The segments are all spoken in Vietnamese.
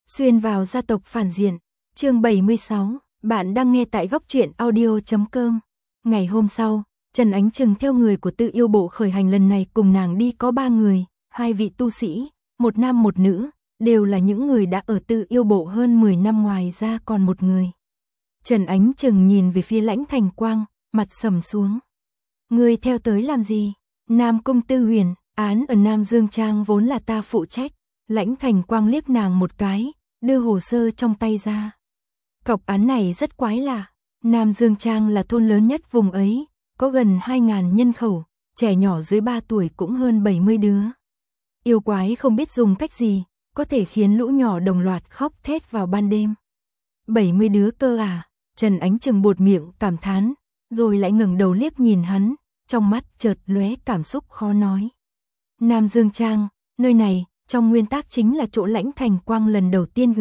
Xuyên vào gia tộc phản diện, chương 76, bạn đang nghe tại góc truyện audio.com. Ngày hôm sau, Trần Ánh Trừng theo người của Tự Yêu Bộ khởi hành lần này cùng nàng đi có 3 người, 2 vị tu sĩ, một nam một nữ, đều là những người đã ở Tự Yêu Bộ hơn 10 năm, ngoài ra còn một người. Trần Ánh Trừng nhìn về phía Lãnh Thành Quang, mặt sầm xuống. Ngươi theo tới làm gì? Nam Cung Tư Huyền, án ở Nam Dương Trang vốn là ta phụ trách. Lãnh Thành Quang liếc nàng một cái, đưa hồ sơ trong tay ra. Cọc án này rất quái lạ. Nam Dương Trang là thôn lớn nhất vùng ấy, có gần 2.000 nhân khẩu, trẻ nhỏ dưới 3 tuổi cũng hơn 70 đứa. Yêu quái không biết dùng cách gì, có thể khiến lũ nhỏ đồng loạt khóc thét vào ban đêm. 70 đứa cơ à? Trần Ánh Trừng buột miệng cảm thán, rồi lại ngẩng đầu liếc nhìn hắn, trong mắt chợt lóe cảm xúc khó nói. Nam Dương Trang, nơi này, trong nguyên tắc chính là chỗ Lãnh Thành Quang lần đầu tiên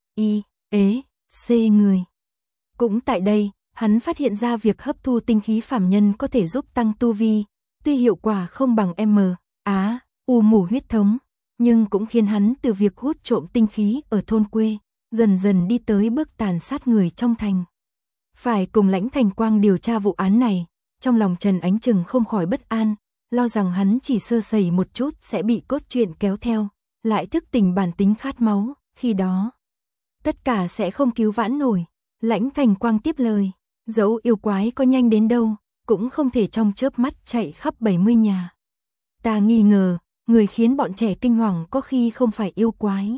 người. Cũng tại đây, hắn phát hiện ra việc hấp thu tinh khí phàm nhân có thể giúp tăng tu vi, tuy hiệu quả không bằng mủ huyết thống, nhưng cũng khiến hắn từ việc hút trộm tinh khí ở thôn quê, dần dần đi tới bước tàn sát người trong thành. Phải cùng Lãnh Thành Quang điều tra vụ án này, trong lòng Trần Ánh Trừng không khỏi bất an, lo rằng hắn chỉ sơ sẩy một chút sẽ bị cốt truyện kéo theo, lại thức tỉnh bản tính khát máu, khi đó tất cả sẽ không cứu vãn nổi. Lãnh Thành Quang tiếp lời, dẫu yêu quái có nhanh đến đâu, cũng không thể trong chớp mắt chạy khắp 70 nhà. Ta nghi ngờ, người khiến bọn trẻ kinh hoàng có khi không phải yêu quái.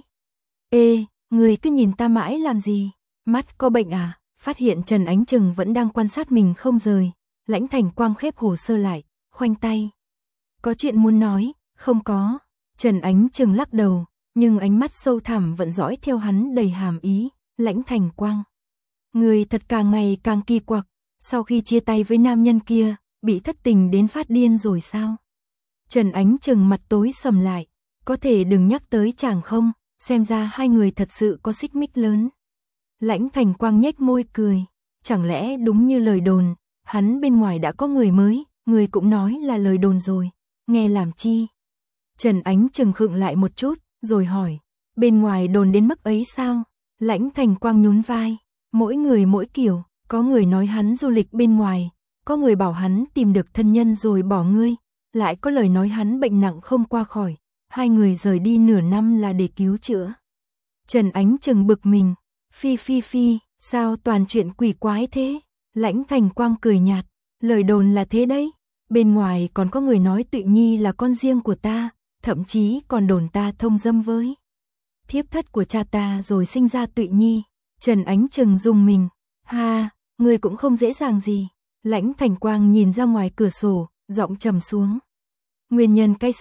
Người cứ nhìn ta mãi làm gì? Mắt có bệnh à? Phát hiện Trần Ánh Trừng vẫn đang quan sát mình không rời, Lãnh Thành Quang khép hồ sơ lại, khoanh tay. Có chuyện muốn nói? Không có. Trần Ánh Trừng lắc đầu, nhưng ánh mắt sâu thẳm vẫn dõi theo hắn đầy hàm ý. Lãnh Thành Quang, người thật càng ngày càng kỳ quặc, sau khi chia tay với nam nhân kia, bị thất tình đến phát điên rồi sao? Trần Ánh Trừng mặt tối sầm lại, có thể đừng nhắc tới chàng không, xem ra hai người thật sự có xích mích lớn. Lãnh Thành Quang nhếch môi cười, chẳng lẽ đúng như lời đồn, hắn bên ngoài đã có người mới, người cũng nói là lời đồn rồi, nghe làm chi? Trần Ánh Trừng khựng lại một chút, rồi hỏi, bên ngoài đồn đến mức ấy sao? Lãnh Thành Quang nhún vai, mỗi người mỗi kiểu, có người nói hắn du lịch bên ngoài, có người bảo hắn tìm được thân nhân rồi bỏ ngươi, lại có lời nói hắn bệnh nặng không qua khỏi, hai người rời đi nửa năm là để cứu chữa. Trần Ánh Trừng bực mình, phi, sao toàn chuyện quỷ quái thế? Lãnh Thành Quang cười nhạt, lời đồn là thế đấy, bên ngoài còn có người nói Tụy Nhi là con riêng của ta, thậm chí còn đồn ta thông dâm với thiếp thất của cha ta rồi sinh ra Tụy Nhi. Trần Ánh Trừng rùng mình, người cũng không dễ dàng gì. Lãnh Thành Quang nhìn ra ngoài cửa sổ, giọng trầm xuống. Nguyên nhân cái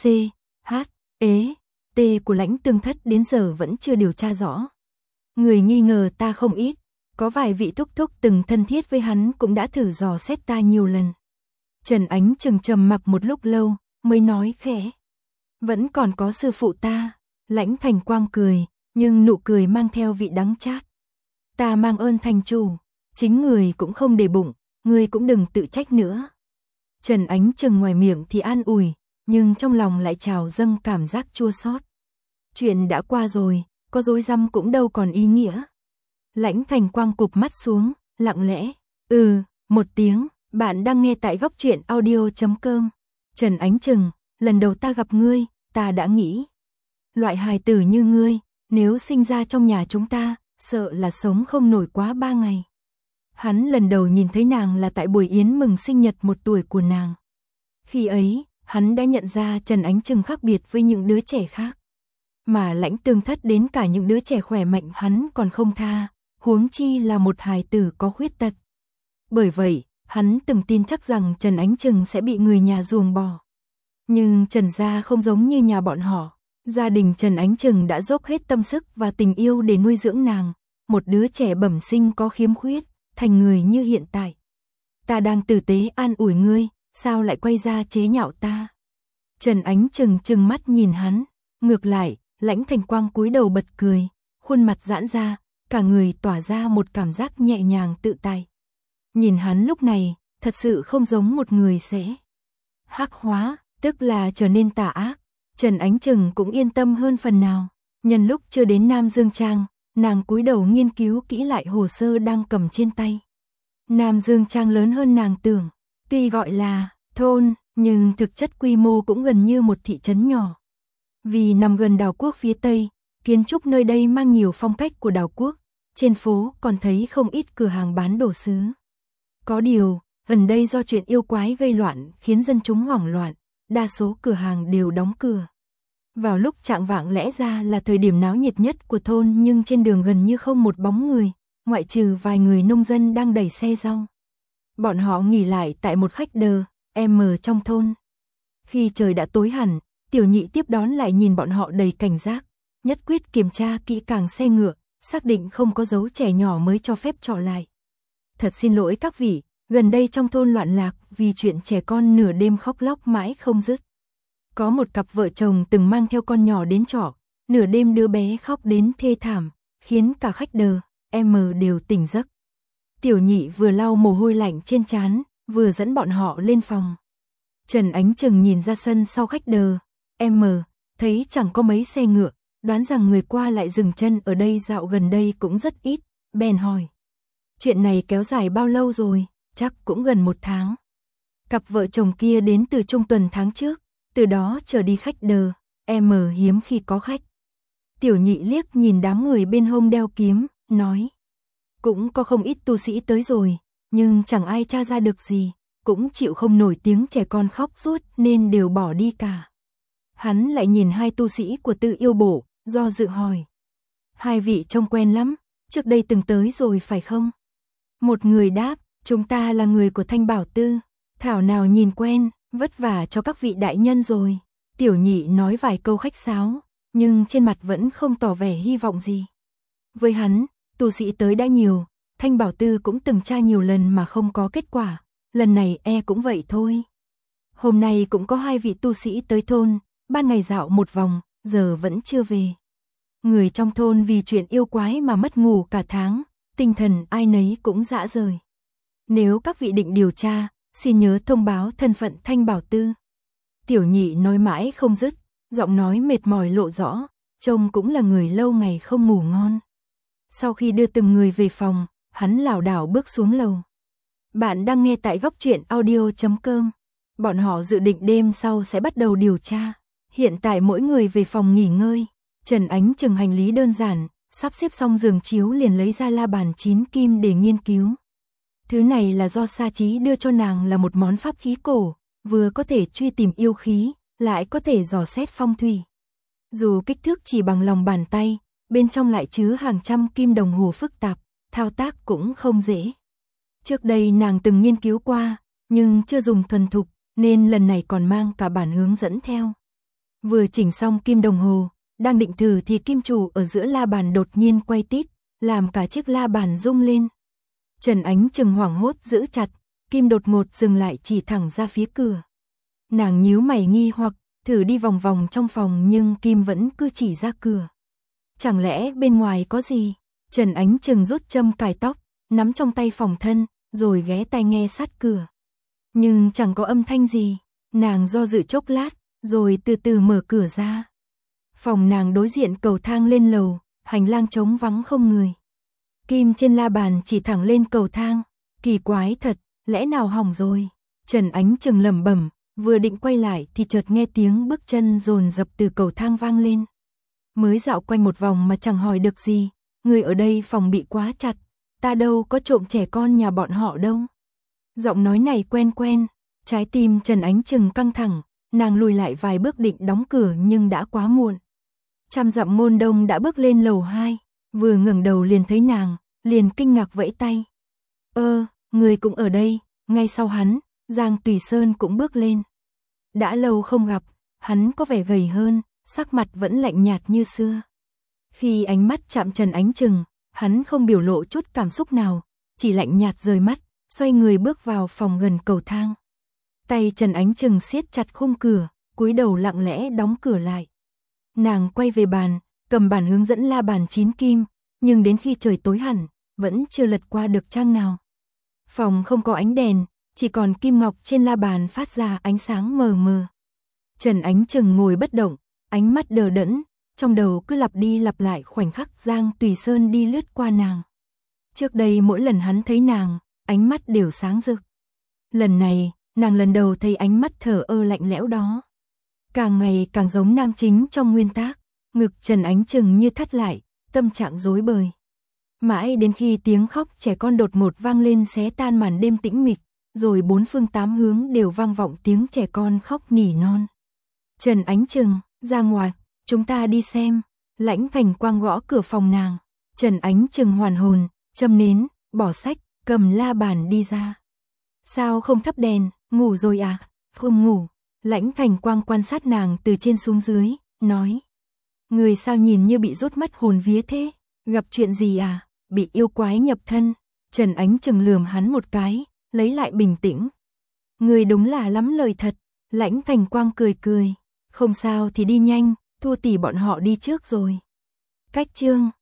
của Lãnh Tương Thất đến giờ vẫn chưa điều tra rõ. Người nghi ngờ ta không ít, có vài vị thúc thúc từng thân thiết với hắn cũng đã thử dò xét ta nhiều lần. Trần Ánh Trừng trầm mặc một lúc lâu, mới nói khẽ. Vẫn còn có sư phụ ta. Lãnh Thành Quang cười, nhưng nụ cười mang theo vị đắng chát. Ta mang ơn thành chủ, chính người cũng không để bụng, người cũng đừng tự trách nữa. Trần Ánh Trừng ngoài miệng thì an ủi, nhưng trong lòng lại trào dâng cảm giác chua xót. Chuyện đã qua rồi, có dối răm cũng đâu còn ý nghĩa. Lãnh Thành Quang cụp mắt xuống, lặng lẽ, một tiếng, bạn đang nghe tại góc truyện audio.com. Trần Ánh Trừng, lần đầu ta gặp ngươi, ta đã nghĩ, loại hài tử như ngươi, nếu sinh ra trong nhà chúng ta, sợ là sống không nổi quá 3 ngày. Hắn lần đầu nhìn thấy nàng là tại buổi yến mừng sinh nhật 1 tuổi của nàng. Khi ấy, hắn đã nhận ra Trần Ánh Trừng khác biệt với những đứa trẻ khác. Mà Lãnh Tương Thất đến cả những đứa trẻ khỏe mạnh hắn còn không tha, huống chi là một hài tử có khuyết tật. Bởi vậy, hắn từng tin chắc rằng Trần Ánh Trừng sẽ bị người nhà ruồng bỏ. Nhưng Trần gia không giống như nhà bọn họ. Gia đình Trần Ánh Trừng đã dốc hết tâm sức và tình yêu để nuôi dưỡng nàng, một đứa trẻ bẩm sinh có khiếm khuyết, thành người như hiện tại. Ta đang tử tế an ủi ngươi, sao lại quay ra chế nhạo ta? Trần Ánh Trừng trừng mắt nhìn hắn, ngược lại, Lãnh Thành Quang cúi đầu bật cười, khuôn mặt giãn ra, cả người tỏa ra một cảm giác nhẹ nhàng tự tại. Nhìn hắn lúc này, thật sự không giống một người sẽ hắc hóa, tức là trở nên tà ác. Trần Ánh Trừng cũng yên tâm hơn phần nào. Nhân lúc chưa đến Nam Dương Trang, nàng cúi đầu nghiên cứu kỹ lại hồ sơ đang cầm trên tay. Nam Dương Trang lớn hơn nàng tưởng, tuy gọi là thôn, nhưng thực chất quy mô cũng gần như một thị trấn nhỏ. Vì nằm gần đảo quốc phía Tây, kiến trúc nơi đây mang nhiều phong cách của đảo quốc, trên phố còn thấy không ít cửa hàng bán đồ sứ. Có điều, gần đây do chuyện yêu quái gây loạn khiến dân chúng hoảng loạn, đa số cửa hàng đều đóng cửa. Vào lúc chạng vạng lẽ ra là thời điểm náo nhiệt nhất của thôn, nhưng trên đường gần như không một bóng người, ngoại trừ vài người nông dân đang đẩy xe rau. Bọn họ nghỉ lại tại một khách đờ, trong thôn. Khi trời đã tối hẳn, Tiểu Nhị tiếp đón lại nhìn bọn họ đầy cảnh giác, nhất quyết kiểm tra kỹ càng xe ngựa, xác định không có dấu trẻ nhỏ mới cho phép trọ lại. Thật xin lỗi các vị, gần đây trong thôn loạn lạc vì chuyện trẻ con nửa đêm khóc lóc mãi không dứt. Có một cặp vợ chồng từng mang theo con nhỏ đến trọ, nửa đêm đứa bé khóc đến thê thảm, khiến cả khách đờ, đều tỉnh giấc. Tiểu Nhị vừa lau mồ hôi lạnh trên trán, vừa dẫn bọn họ lên phòng. Trần Ánh Trừng nhìn ra sân sau khách đờ, thấy chẳng có mấy xe ngựa, đoán rằng người qua lại dừng chân ở đây dạo gần đây cũng rất ít, bèn hỏi. Chuyện này kéo dài bao lâu rồi? Chắc cũng gần 1 tháng. Cặp vợ chồng kia đến từ trung tuần tháng trước, từ đó trở đi khách đờ, hiếm khi có khách. Tiểu Nhị liếc nhìn đám người bên hông đeo kiếm, nói. Cũng có không ít tu sĩ tới rồi, nhưng chẳng ai tra ra được gì, cũng chịu không nổi tiếng trẻ con khóc rút nên đều bỏ đi cả. Hắn lại nhìn hai tu sĩ của Tự Yêu Bộ, do dự hỏi. Hai vị trông quen lắm, trước đây từng tới rồi phải không? Một người đáp, chúng ta là người của Thanh Bảo Tư, thảo nào nhìn quen, vất vả cho các vị đại nhân rồi. Tiểu Nhị nói vài câu khách sáo, nhưng trên mặt vẫn không tỏ vẻ hy vọng gì. Với hắn, tu sĩ tới đã nhiều, Thanh Bảo Tư cũng từng tra nhiều lần mà không có kết quả, lần này cũng vậy thôi. Hôm nay cũng có 2 vị tu sĩ tới thôn, ban ngày dạo một vòng, giờ vẫn chưa về. Người trong thôn vì chuyện yêu quái mà mất ngủ cả tháng, tinh thần ai nấy cũng rã rời. Nếu các vị định điều tra, xin nhớ thông báo thân phận Thanh Bảo Tư. Tiểu Nhị nói mãi không dứt, giọng nói mệt mỏi lộ rõ, trông cũng là người lâu ngày không ngủ ngon. Sau khi đưa từng người về phòng, hắn lảo đảo bước xuống lầu. Bạn đang nghe tại Góc Truyện Audio.com. Bọn họ dự định đêm sau sẽ bắt đầu điều tra. Hiện tại mỗi người về phòng nghỉ ngơi. Trần Ánh Trừng hành lý đơn giản, sắp xếp xong giường chiếu liền lấy ra la bàn 9 kim để nghiên cứu. Thứ này là do Sa Chí đưa cho nàng, là một món pháp khí cổ, vừa có thể truy tìm yêu khí, lại có thể dò xét phong thủy. Dù kích thước chỉ bằng lòng bàn tay, bên trong lại chứa hàng trăm kim đồng hồ phức tạp, thao tác cũng không dễ. Trước đây nàng từng nghiên cứu qua, nhưng chưa dùng thuần thục, nên lần này còn mang cả bản hướng dẫn theo. Vừa chỉnh xong kim đồng hồ, đang định thử thì kim chủ ở giữa la bàn đột nhiên quay tít, làm cả chiếc la bàn rung lên. Trần Ánh Trừng hoảng hốt giữ chặt, kim đột ngột dừng lại chỉ thẳng ra phía cửa. Nàng nhíu mày nghi hoặc, thử đi vòng vòng trong phòng nhưng kim vẫn cứ chỉ ra cửa. Chẳng lẽ bên ngoài có gì? Trần Ánh Trừng rút châm cài tóc, nắm trong tay phòng thân, rồi ghé tai nghe sát cửa. Nhưng chẳng có âm thanh gì, nàng do dự chốc lát, rồi từ từ mở cửa ra. Phòng nàng đối diện cầu thang lên lầu, hành lang trống vắng không người. Kim trên la bàn chỉ thẳng lên cầu thang, kỳ quái thật, lẽ nào hỏng rồi? Trần Ánh Trừng lẩm bẩm, vừa định quay lại thì chợt nghe tiếng bước chân dồn dập từ cầu thang vang lên. Mới dạo quanh một vòng mà chẳng hỏi được gì, người ở đây phòng bị quá chặt, ta đâu có trộm trẻ con nhà bọn họ đâu. Giọng nói này quen quen, trái tim Trần Ánh Trừng căng thẳng, nàng lùi lại vài bước định đóng cửa nhưng đã quá muộn. Trăm dặm ngôn đông đã bước lên lầu 2, vừa ngẩng đầu liền thấy nàng, liền kinh ngạc vẫy tay. Người cũng ở đây, ngay sau hắn, Giang Tùy Sơn cũng bước lên. Đã lâu không gặp, hắn có vẻ gầy hơn, sắc mặt vẫn lạnh nhạt như xưa. Khi ánh mắt chạm Trần Ánh Trừng, hắn không biểu lộ chút cảm xúc nào, chỉ lạnh nhạt rời mắt, xoay người bước vào phòng gần cầu thang. Tay Trần Ánh Trừng siết chặt khung cửa, cúi đầu lặng lẽ đóng cửa lại. Nàng quay về bàn, cầm bản hướng dẫn la bàn 9 kim, nhưng đến khi trời tối hẳn, vẫn chưa lật qua được trang nào. Phòng không có ánh đèn, chỉ còn kim ngọc trên la bàn phát ra ánh sáng mờ mờ. Trần Ánh Trừng ngồi bất động, ánh mắt đờ đẫn, trong đầu cứ lặp đi lặp lại khoảnh khắc Giang Tùy Sơn đi lướt qua nàng. Trước đây mỗi lần hắn thấy nàng, ánh mắt đều sáng rực. Lần này, nàng lần đầu thấy ánh mắt thờ ơ lạnh lẽo đó. Càng ngày càng giống nam chính trong nguyên tác, ngực Trần Ánh Trừng như thắt lại, tâm trạng rối bời. Mãi đến khi tiếng khóc trẻ con đột ngột vang lên xé tan màn đêm tĩnh mịch, rồi bốn phương tám hướng đều vang vọng tiếng trẻ con khóc nỉ non. Trần Ánh Trừng, ra ngoài, chúng ta đi xem. Lãnh Thành Quang gõ cửa phòng nàng. Trần Ánh Trừng hoàn hồn, châm nến, bỏ sách, cầm la bàn đi ra. Sao không thắp đèn, ngủ rồi à? Không ngủ. Lãnh Thành Quang quan sát nàng từ trên xuống dưới, nói. Người sao nhìn như bị rút mất hồn vía thế? Gặp chuyện gì à? Bị yêu quái nhập thân. Trần Ánh Trừng lườm hắn một cái, lấy lại bình tĩnh. Người đúng là lắm lời thật. Lãnh Thành Quang cười cười. Không sao thì đi nhanh, Thu tỷ bọn họ đi trước rồi. Cách chương